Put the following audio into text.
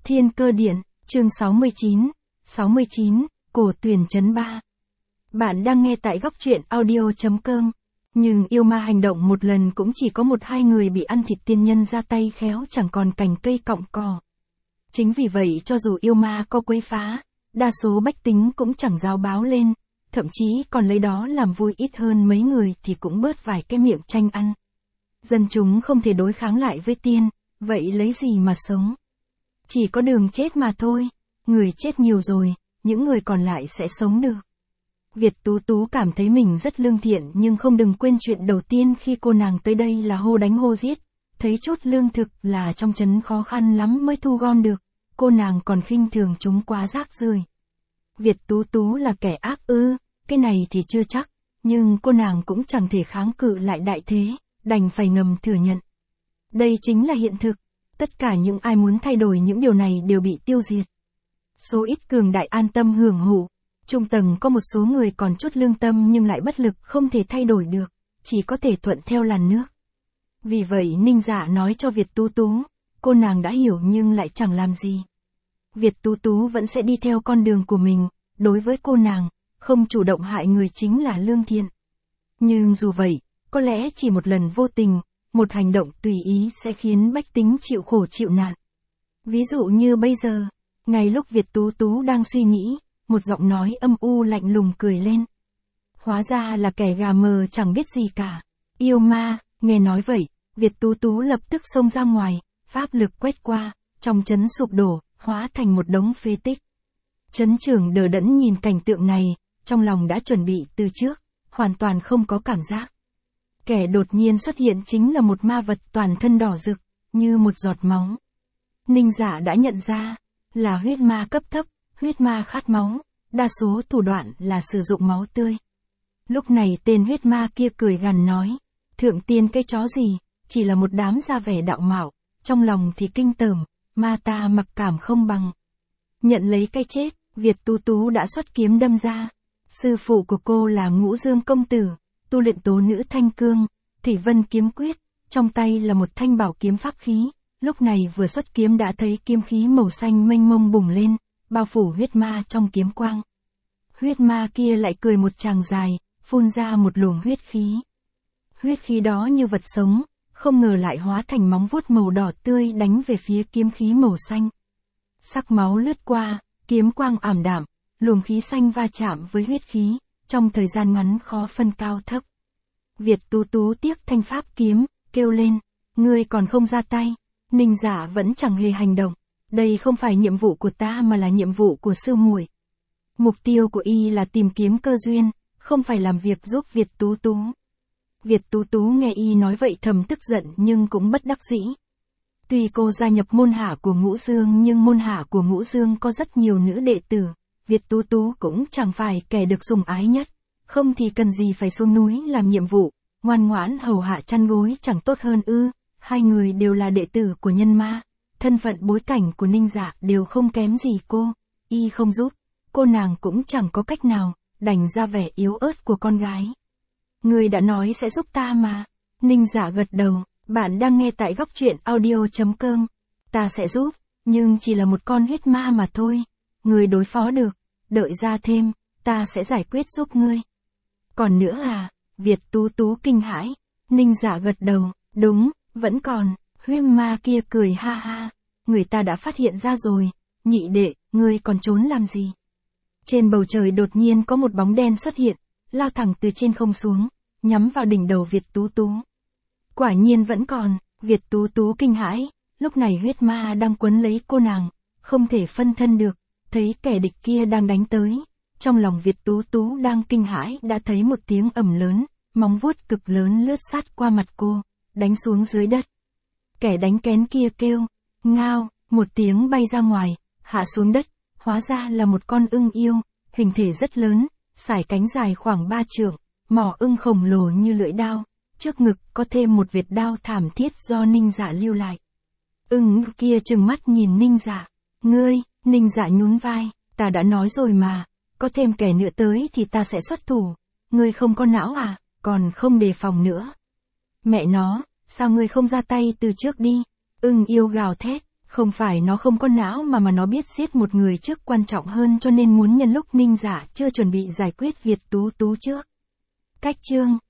Thiên Cơ Điện, chương 69, Cổ Tuyển Chấn 3. Bạn đang nghe tại góc truyện audio.com. Nhưng yêu ma hành động một lần cũng chỉ có 1-2 người bị ăn thịt tiên nhân ra tay khéo chẳng còn cành cây cọng cỏ. Chính vì vậy cho dù yêu ma có quấy phá, đa số bách tính cũng chẳng giao báo lên, thậm chí còn lấy đó làm vui ít hơn mấy người thì cũng bớt vài cái miệng tranh ăn. Dân chúng không thể đối kháng lại với tiên, vậy lấy gì mà sống? Chỉ có đường chết mà thôi, người chết nhiều rồi, những người còn lại sẽ sống được. Việt Tú Tú cảm thấy mình rất lương thiện nhưng không đừng quên chuyện đầu tiên khi cô nàng tới đây là hô đánh hô giết, thấy chốt lương thực là trong trấn khó khăn lắm mới thu gom được, cô nàng còn khinh thường chúng quá rác rưởi. Việt Tú Tú là kẻ ác ư, cái này thì chưa chắc, nhưng cô nàng cũng chẳng thể kháng cự lại đại thế, đành phải ngầm thừa nhận. Đây chính là hiện thực, tất cả những ai muốn thay đổi những điều này đều bị tiêu diệt. Số ít cường đại an tâm hưởng thụ, trung tầng có một số người còn chút lương tâm nhưng lại bất lực không thể thay đổi được, chỉ có thể thuận theo làn nước. Vì vậy Ninh Dạ nói cho Việt Tú Tú, cô nàng đã hiểu nhưng lại chẳng làm gì. Việt Tú Tú vẫn sẽ đi theo con đường của mình, đối với cô nàng, không chủ động hại người chính là lương thiện. Nhưng dù vậy, có lẽ chỉ một lần vô tình, một hành động tùy ý sẽ khiến bách tính chịu khổ chịu nạn. Ví dụ như bây giờ, ngay lúc Việt Tú Tú đang suy nghĩ, một giọng nói âm u lạnh lùng cười lên. Hóa ra là kẻ gà mờ chẳng biết gì cả. Yêu ma, nghe nói vậy, Việt Tú Tú lập tức xông ra ngoài, pháp lực quét qua, trong trấn sụp đổ, hóa thành một đống phế tích. Trấn trưởng đờ đẫn nhìn cảnh tượng này, trong lòng đã chuẩn bị từ trước, hoàn toàn không có cảm giác. Kẻ đột nhiên xuất hiện chính là một ma vật toàn thân đỏ rực, như một giọt máu. Ninh Dạ đã nhận ra, là huyết ma cấp thấp, huyết ma khát máu, đa số thủ đoạn là sử dụng máu tươi. Lúc này tên huyết ma kia cười gằn nói, thượng tiên cái chó gì, chỉ là một đám ra vẻ đạo mạo, trong lòng thì kinh tởm, ma ta mặc cảm không bằng. Nhận lấy cái chết, Việt Tú Tú đã xuất kiếm đâm ra. Sư phụ của cô là Ngũ Dương công tử, tu luyện tố nữ thanh cương, Thủy Vân kiếm quyết, trong tay là một thanh bảo kiếm pháp khí, lúc này vừa xuất kiếm đã thấy kiếm khí màu xanh mênh mông bùng lên, bao phủ huyết ma trong kiếm quang. Huyết ma kia lại cười một tràng dài, phun ra một luồng huyết khí. Huyết khí đó như vật sống, không ngờ lại hóa thành móng vuốt màu đỏ tươi đánh về phía kiếm khí màu xanh. Sắc máu lướt qua, kiếm quang ảm đạm, luồng khí xanh va chạm với huyết khí, trong thời gian ngắn khó phân cao thấp. Việt Tú Tú tiếc thanh pháp kiếm, kêu lên, ngươi còn không ra tay. Ninh Dạ vẫn chẳng hề hành động, đây không phải nhiệm vụ của ta mà là nhiệm vụ của sư muội. Mục tiêu của y là tìm kiếm cơ duyên, không phải làm việc giúp Việt Tú Tú. Việt Tú Tú nghe y nói vậy thầm tức giận nhưng cũng bất đắc dĩ. Tuy cô gia nhập môn hạ của Ngũ Dương nhưng môn hạ của Ngũ Dương có rất nhiều nữ đệ tử, Việt Tú Tú cũng chẳng phải kẻ được sủng ái nhất, không thì cần gì phải xuống núi làm nhiệm vụ, ngoan ngoãn hầu hạ chăn gối chẳng tốt hơn ư? Hai người đều là đệ tử của nhân ma, thân phận bối cảnh của Ninh Dạ đều không kém gì cô, y không giúp, cô nàng cũng chẳng có cách nào, đành ra vẻ yếu ớt của con gái. Người đã nói sẽ giúp ta mà. Ninh Dạ gật đầu, bạn đang nghe tại góc truyện audio.com. Ta sẽ giúp, nhưng chỉ là một con huyết ma mà thôi. Người đối phó được, đợi ra thêm, ta sẽ giải quyết giúp ngươi. Còn nữa à? Việt Tú Tú kinh hãi. Ninh Dạ gật đầu, đúng, vẫn còn. Huyết ma kia cười ha ha. Người ta đã phát hiện ra rồi. Nhị đệ, ngươi còn trốn làm gì? Trên bầu trời đột nhiên có một bóng đen xuất hiện, lao thẳng từ trên không xuống, nhắm vào đỉnh đầu Việt Tú Tú. Quả nhiên vẫn còn, Việt Tú Tú kinh hãi, lúc này huyết ma đang quấn lấy cô nàng, không thể phân thân được, thấy kẻ địch kia đang đánh tới. Trong lòng Việt Tú Tú đang kinh hãi đã thấy một tiếng ầm lớn, móng vuốt cực lớn lướt sát qua mặt cô, đánh xuống dưới đất. Kẻ đánh kén kia kêu, ngao, một tiếng bay ra ngoài, hạ xuống đất, hóa ra là một con ưng yêu, hình thể rất lớn, sải cánh dài khoảng 3 trượng, mỏ ưng khổng lồ như lưỡi đao, trước ngực có thêm một vệt đao thảm thiết do Ninh Dạ lưu lại. Ưng kia trừng mắt nhìn Ninh Dạ, ngươi, Ninh Dạ nhún vai, ta đã nói rồi mà, có thêm kẻ nữa tới thì ta sẽ xuất thủ, ngươi không có não à, còn không đề phòng nữa. Mẹ nó, sao ngươi không ra tay từ trước đi? Ưng yêu gào thét, Không phải nó không có não mà nó biết giết một người trước quan trọng hơn cho nên muốn nhân lúc Ninh Dạ chưa chuẩn bị giải quyết Việt Tú Tú trước. Cách chương